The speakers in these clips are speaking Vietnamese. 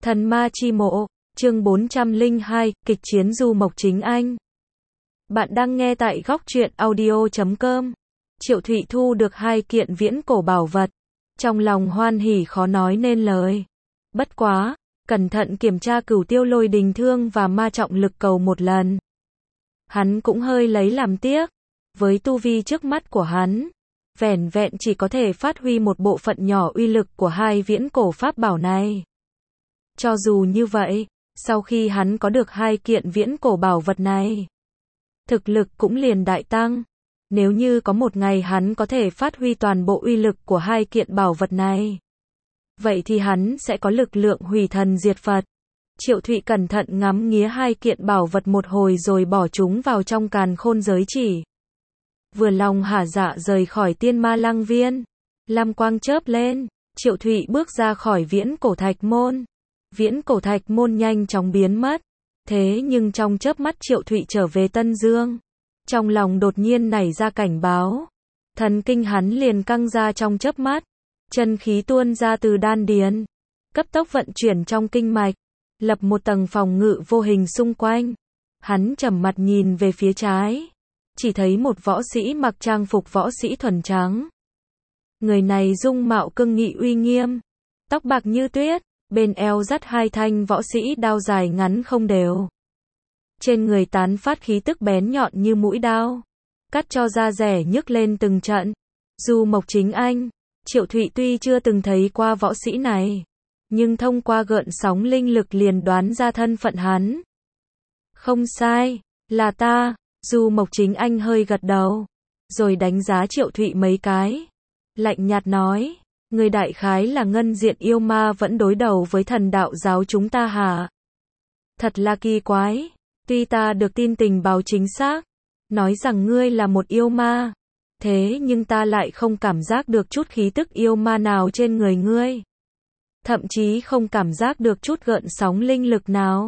Thần ma chi mộ, chương 402, kịch chiến Du Mộc Chính Anh. Bạn đang nghe tại góc truyện audio.com. Triệu Thụy thu được 2 kiện viễn cổ bảo vật. Trong lòng hoan hỉ khó nói nên lời. Bất quá, cẩn thận kiểm tra Cửu Tiêu Lôi Đình Thương và Ma Trọng Lực Cầu một lần. Hắn cũng hơi lấy làm tiếc. Với tu vi trước mắt của hắn, vẻn vẹn chỉ có thể phát huy một bộ phận nhỏ uy lực của 2 viễn cổ pháp bảo này. Cho dù như vậy, sau khi hắn có được 2 kiện viễn cổ bảo vật này, thực lực cũng liền đại tăng. Nếu như có một ngày hắn có thể phát huy toàn bộ uy lực của 2 kiện bảo vật này, vậy thì hắn sẽ có lực lượng hủy thần diệt Phật. Triệu Thụy cẩn thận ngắm nghía 2 kiện bảo vật một hồi rồi bỏ chúng vào trong càn khôn giới chỉ. Vừa lòng hả dạ rời khỏi Tiên Ma Lăng Viên, lam quang chớp lên, Triệu Thụy bước ra khỏi viễn cổ thạch môn. Viễn cổ thạch môn nhanh chóng biến mất. Thế nhưng trong chớp mắt Triệu Thụy trở về Tân Dương, trong lòng đột nhiên nảy ra cảnh báo. Thần kinh hắn liền căng ra trong chớp mắt, chân khí tuôn ra từ đan điền, cấp tốc vận chuyển trong kinh mạch, lập một tầng phòng ngự vô hình xung quanh. Hắn trầm mặt nhìn về phía trái, chỉ thấy một võ sĩ mặc trang phục võ sĩ thuần trắng. Người này dung mạo cương nghị uy nghiêm, tóc bạc như tuyết, bên eo dắt 2 thanh võ sĩ đao dài ngắn không đều. Trên người tán phát khí tức bén nhọn như mũi đao, cắt cho da rẻ nhức lên từng trận. Du Mộc Chính Anh, Triệu Thụy tuy chưa từng thấy qua võ sĩ này, nhưng thông qua gợn sóng linh lực liền đoán ra thân phận hắn. Không sai, là ta. Du Mộc Chính Anh hơi gật đầu, rồi đánh giá Triệu Thụy mấy cái, lạnh nhạt nói, người đại khái là ngân diện yêu ma vẫn đối đầu với thần đạo giáo chúng ta hả? Thật là kỳ quái, tuy ta được tin tình báo chính xác, nói rằng ngươi là một yêu ma, thế nhưng ta lại không cảm giác được chút khí tức yêu ma nào trên người ngươi. Thậm chí không cảm giác được chút gợn sóng linh lực nào.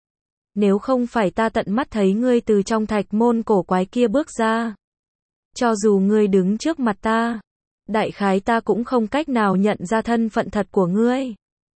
Nếu không phải ta tận mắt thấy ngươi từ trong thạch môn cổ quái kia bước ra, cho dù ngươi đứng trước mặt ta, đại khái ta cũng không cách nào nhận ra thân phận thật của ngươi.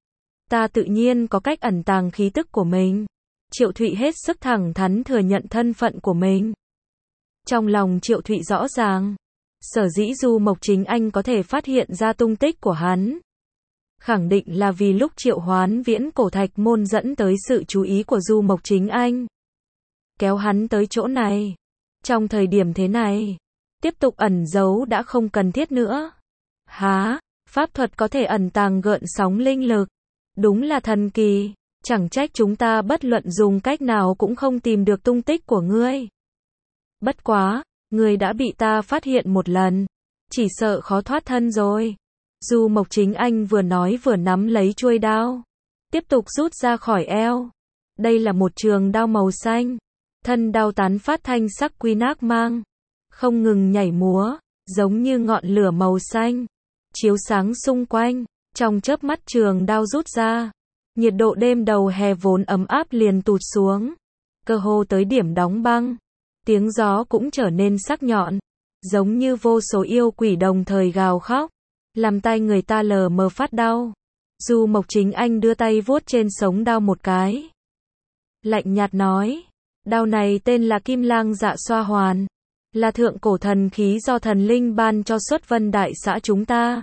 Ta tự nhiên có cách ẩn tàng khí tức của mình. Triệu Thụy hết sức thẳng thắn thừa nhận thân phận của mình. Trong lòng Triệu Thụy rõ ràng, sở dĩ Du Mộc Chính Anh có thể phát hiện ra tung tích của hắn, khẳng định là vì lúc triệu hoán viễn cổ thạch môn dẫn tới sự chú ý của Du Mộc Chính Anh, kéo hắn tới chỗ này. Trong thời điểm thế này, tiếp tục ẩn giấu đã không cần thiết nữa. Há, pháp thuật có thể ẩn tàng gợn sóng linh lực, đúng là thần kỳ, chẳng trách chúng ta bất luận dùng cách nào cũng không tìm được tung tích của ngươi. Bất quá, ngươi đã bị ta phát hiện một lần, chỉ sợ khó thoát thân rồi. Du Mộc Chính Anh vừa nói vừa nắm lấy chuôi đao, tiếp tục rút ra khỏi eo. Đây là một trường đao màu xanh, thân đao tán phát thanh sắc quy nác mang, không ngừng nhảy múa, giống như ngọn lửa màu xanh, chiếu sáng xung quanh. Trong chớp mắt trường đao rút ra, nhiệt độ đêm đầu hè vốn ấm áp liền tụt xuống, cơ hồ tới điểm đóng băng. Tiếng gió cũng trở nên sắc nhọn, giống như vô số yêu quỷ đồng thời gào khóc, làm tai người ta lờ mờ phát đau. Du Mộc Chính Anh đưa tay vuốt trên sống đao một cái, lạnh nhạt nói, đao này tên là Kim Lang Dạ Xoa Hoàn, là thượng cổ thần khí do thần linh ban cho Xuất Vân Đại xã chúng ta,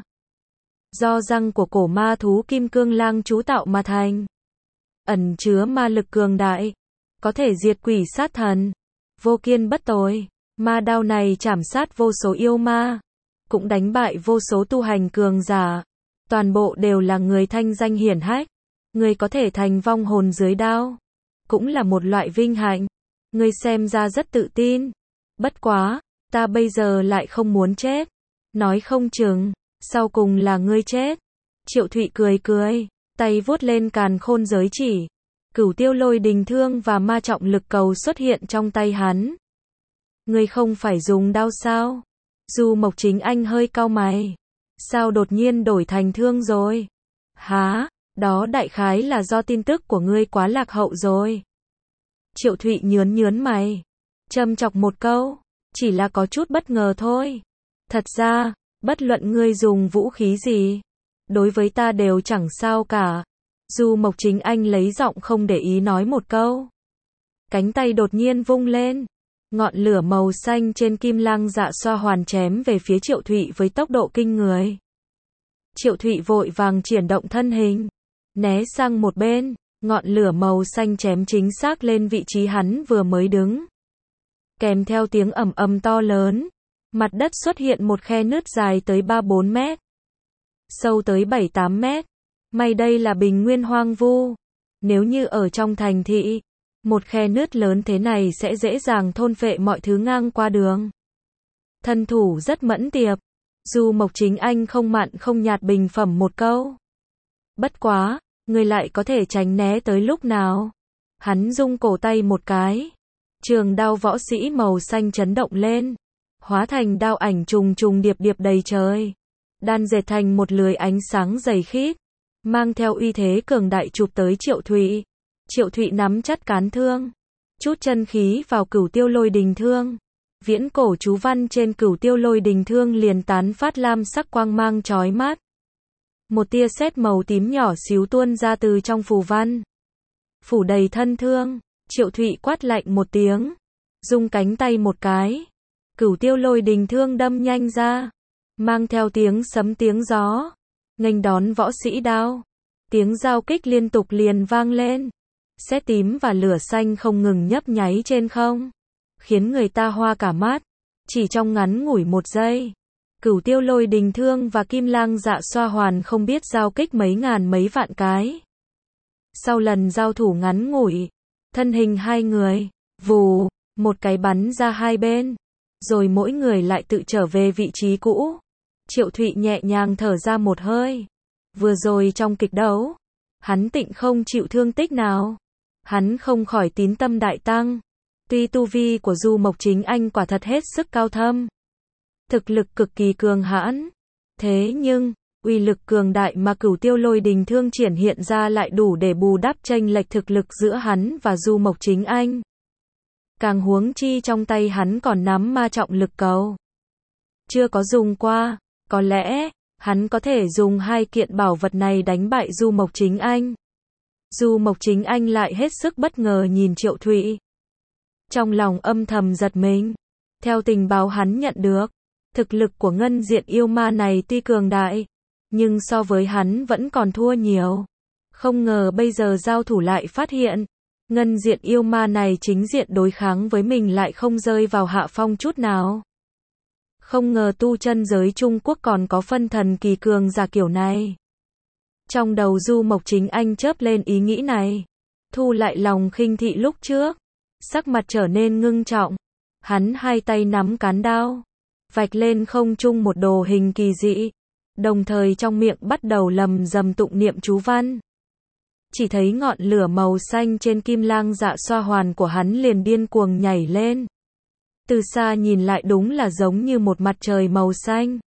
do răng của cổ ma thú Kim Cương Lang chú tạo mà thành, ẩn chứa ma lực cường đại, có thể diệt quỷ sát thần, vô kiên bất tồi. Ma đao này chảm sát vô số yêu ma, cũng đánh bại vô số tu hành cường giả, toàn bộ đều là người thanh danh hiển hách. Người có thể thành vong hồn dưới đao, cũng là một loại vinh hạnh. Ngươi xem ra rất tự tin. Bất quá, ta bây giờ lại không muốn chết. Nói không chừng, sau cùng là ngươi chết. Triệu Thụy cười cười, tay vuốt lên càn khôn giới chỉ. Cửu Tiêu Lôi Đình Thương và Ma Trọng Lực Cầu xuất hiện trong tay hắn. Ngươi không phải dùng đao sao? Du Mộc Chính Anh hơi cau mày. Sao đột nhiên đổi thành thương rồi? Hả, đó đại khái là do tin tức của ngươi quá lạc hậu rồi. Triệu Thụy nhớn mày, châm chọc một câu, chỉ là có chút bất ngờ thôi. Thật ra, bất luận ngươi dùng vũ khí gì, đối với ta đều chẳng sao cả. Du Mộc Chính Anh lấy giọng không để ý nói một câu. Cánh tay đột nhiên vung lên. Ngọn lửa màu xanh trên kim lang dạ xoa hoàn chém về phía Triệu Thụy với tốc độ kinh người. Triệu Thụy vội vàng chuyển động thân hình, né sang một bên, ngọn lửa màu xanh chém chính xác lên vị trí hắn vừa mới đứng. Kèm theo tiếng ầm ầm to lớn, mặt đất xuất hiện một khe nứt dài tới 3-4 mét, sâu tới 7-8 mét. May đây là bình nguyên hoang vu. Nếu như ở trong thành thị, một khe nứt lớn thế này sẽ dễ dàng thôn phệ mọi thứ ngang qua đường. Thân thủ rất mẫn tiệp. Du Mộc Chính Anh không mặn không nhạt bình phẩm một câu. Bất quá, người lại có thể tránh né tới lúc nào? Hắn rung cổ tay một cái. Trường đao võ sĩ màu xanh chấn động lên, hóa thành đao ảnh trùng trùng điệp điệp đầy trời, đan dệt thành một lưới ánh sáng dày khít, mang theo uy thế cường đại chụp tới Triệu Thụy. Triệu Thụy nắm chặt cán thương, chút chân khí vào Cửu Tiêu Lôi Đình Thương. Viễn cổ chú văn trên Cửu Tiêu Lôi Đình Thương liền tán phát lam sắc quang mang chói mắt. Một tia sét màu tím nhỏ xíu tuôn ra từ trong phù văn, phủ đầy thân thương. Triệu Thụy quát lạnh một tiếng, rung cánh tay một cái. Cửu Tiêu Lôi Đình Thương đâm nhanh ra, mang theo tiếng sấm tiếng gió, nghênh đón võ sĩ đao. Tiếng giao kích liên tục liền vang lên. Sét tím và lửa xanh không ngừng nhấp nháy trên không, khiến người ta hoa cả mắt. Chỉ trong ngắn ngủi một giây, Cửu Tiêu Lôi Đình Thương và Kim Lang Dạ Xoa Hoàn không biết giao kích mấy ngàn mấy vạn cái. Sau lần giao thủ ngắn ngủi, thân hình hai người, vù, một cái bắn ra hai bên, rồi mỗi người lại tự trở về vị trí cũ. Triệu Thụy nhẹ nhàng thở ra một hơi. Vừa rồi trong kịch đấu, hắn tịnh không chịu thương tích nào. Hắn không khỏi tín tâm đại tăng. Tuy tu vi của Du Mộc Chính Anh quả thật hết sức cao thâm, thực lực cực kỳ cường hãn, thế nhưng, uy lực cường đại mà Cửu Tiêu Lôi Đình Thương triển hiện ra lại đủ để bù đắp chênh lệch thực lực giữa hắn và Du Mộc Chính Anh. Càng huống chi trong tay hắn còn nắm ma trọng lực cầu, chưa có dùng qua, có lẽ, hắn có thể dùng hai kiện bảo vật này đánh bại Du Mộc Chính Anh. Du Mộc Chính Anh lại hết sức bất ngờ nhìn Triệu Thụy. Trong lòng âm thầm giật mình. Theo tình báo hắn nhận được, thực lực của ngân diện yêu ma này tuy cường đại, nhưng so với hắn vẫn còn thua nhiều. Không ngờ bây giờ giao thủ lại phát hiện, ngân diện yêu ma này chính diện đối kháng với mình lại không rơi vào hạ phong chút nào. Không ngờ tu chân giới Trung Quốc còn có phân thần kỳ cường giả kiểu này. Trong đầu Du Mộc Chính Anh chớp lên ý nghĩ này, thu lại lòng khinh thị lúc trước, sắc mặt trở nên ngưng trọng. Hắn hai tay nắm cán đao, vạch lên không trung một đồ hình kỳ dị, đồng thời trong miệng bắt đầu lầm rầm tụng niệm chú văn. Chỉ thấy ngọn lửa màu xanh trên Kim Lang Dạ Xoa Hoàn của hắn liền điên cuồng nhảy lên. Từ xa nhìn lại đúng là giống như một mặt trời màu xanh.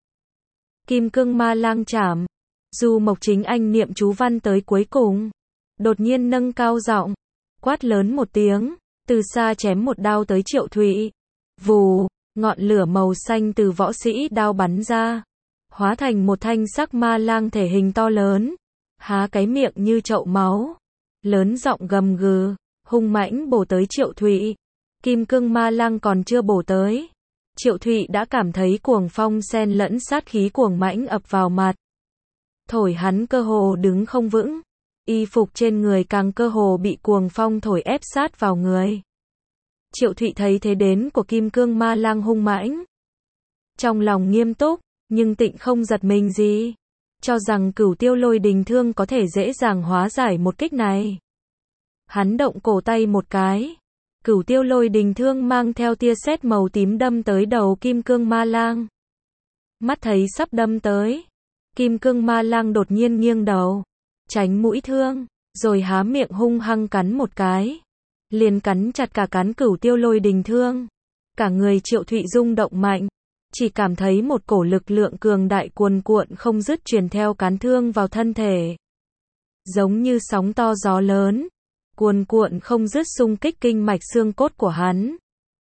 Kim Cương Ma Lang Trảm. Du Mộc Chính Anh niệm chú văn tới cuối cùng, đột nhiên nâng cao giọng, quát lớn một tiếng, từ xa chém một đao tới Triệu Thụy. Vù, ngọn lửa màu xanh từ võ sĩ đao bắn ra, hóa thành một thanh sắc ma lang thể hình to lớn, há cái miệng như chậu máu, lớn giọng gầm gừ, hung mãnh bổ tới Triệu Thụy. Kim Cương Ma Lang còn chưa bổ tới, Triệu Thụy đã cảm thấy cuồng phong xen lẫn sát khí cuồng mãnh ập vào mặt, thổi hắn cơ hồ đứng không vững, y phục trên người càng cơ hồ bị cuồng phong thổi ép sát vào người. Triệu Thụy thấy thế đến của Kim Cương Ma Lang hung mãnh, trong lòng nghiêm túc, nhưng tịnh không giật mình gì, cho rằng Cửu Tiêu Lôi Đình Thương có thể dễ dàng hóa giải một kích này. Hắn động cổ tay một cái, Cửu Tiêu Lôi Đình Thương mang theo tia sét màu tím đâm tới đầu Kim Cương Ma Lang. Mắt thấy sắp đâm tới, Kim Cương Ma Lang đột nhiên nghiêng đầu, tránh mũi thương, rồi há miệng hung hăng cắn một cái, liền cắn chặt cả cán Cửu Tiêu Lôi Đình Thương. Cả người Triệu Thụy rung động mạnh, chỉ cảm thấy một cổ lực lượng cường đại cuồn cuộn không dứt truyền theo cán thương vào thân thể, giống như sóng to gió lớn, cuồn cuộn không dứt xung kích kinh mạch xương cốt của hắn,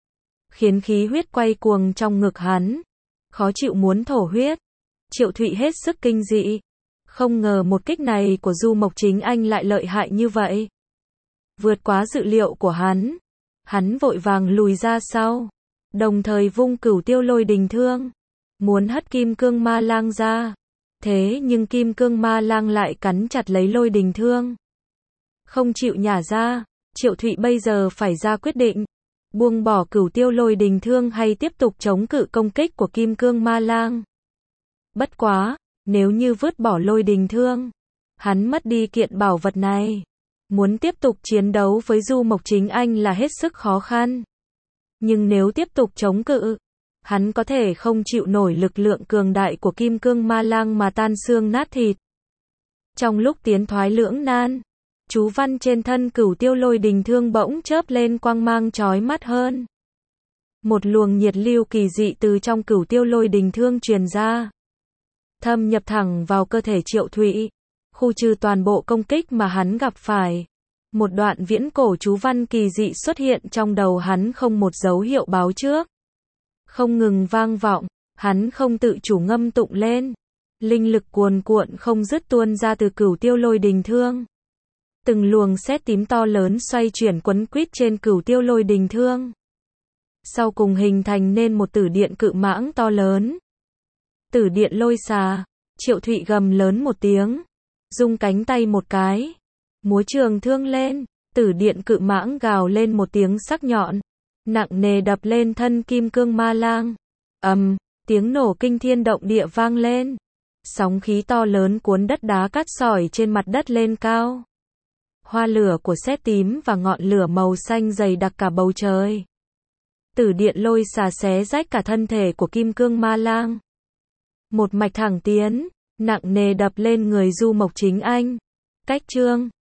khiến khí huyết quay cuồng trong ngực hắn, khó chịu muốn thổ huyết. Triệu Thụy hết sức kinh dị, Không ngờ một kích này của Du Mộc Chính Anh lại lợi hại như vậy. Vượt quá dự liệu của hắn. Hắn vội vàng lùi ra sau. Đồng thời vung Cửu Tiêu Lôi Đình Thương. Muốn hất Kim Cương Ma Lang ra. Thế nhưng Kim Cương Ma Lang lại cắn chặt lấy Lôi Đình Thương. Không chịu nhả ra. Triệu Thụy bây giờ phải ra quyết định. Buông bỏ Cửu Tiêu Lôi Đình Thương hay tiếp tục chống cự công kích của Kim Cương Ma Lang. Bất quá, nếu như vứt bỏ Lôi Đình Thương, hắn mất đi kiện bảo vật này. Muốn tiếp tục chiến đấu với Du Mộc Chính Anh là hết sức khó khăn. Nhưng nếu tiếp tục chống cự, hắn có thể không chịu nổi lực lượng cường đại của Kim Cương Ma Lang mà tan xương nát thịt. Trong lúc tiến thoái lưỡng nan, chú văn trên thân Cửu Tiêu Lôi Đình Thương bỗng chớp lên quang mang chói mắt hơn. Một luồng nhiệt lưu kỳ dị từ trong Cửu Tiêu Lôi Đình Thương truyền ra, thâm nhập thẳng vào cơ thể Triệu Thụy, khu trừ toàn bộ công kích mà hắn gặp phải. Một đoạn viễn cổ chú văn kỳ dị xuất hiện trong đầu hắn không một dấu hiệu báo trước. Không ngừng vang vọng, hắn không tự chủ ngâm tụng lên. Linh lực cuồn cuộn không dứt tuôn ra từ Cửu Tiêu Lôi Đình Thương. Từng luồng sét tím to lớn xoay chuyển quấn quýt trên Cửu Tiêu Lôi Đình Thương. Sau cùng hình thành nên một tử điện cự mãng to lớn. Tử điện lôi xà. Triệu Thụy gầm lớn một tiếng, rung cánh tay một cái, múa trường thương lên, tử điện cự mãng gào lên một tiếng sắc nhọn, nặng nề đập lên thân Kim Cương Ma Lang. Tiếng nổ kinh thiên động địa vang lên. Sóng khí to lớn cuốn đất đá cát sỏi trên mặt đất lên cao. Hoa lửa của sét tím và ngọn lửa màu xanh dày đặc cả bầu trời. Tử điện lôi xà xé rách cả thân thể của Kim Cương Ma Lang. Một mạch thẳng tiến, nặng nề đập lên người Du Mộc Chính Anh. Cách chương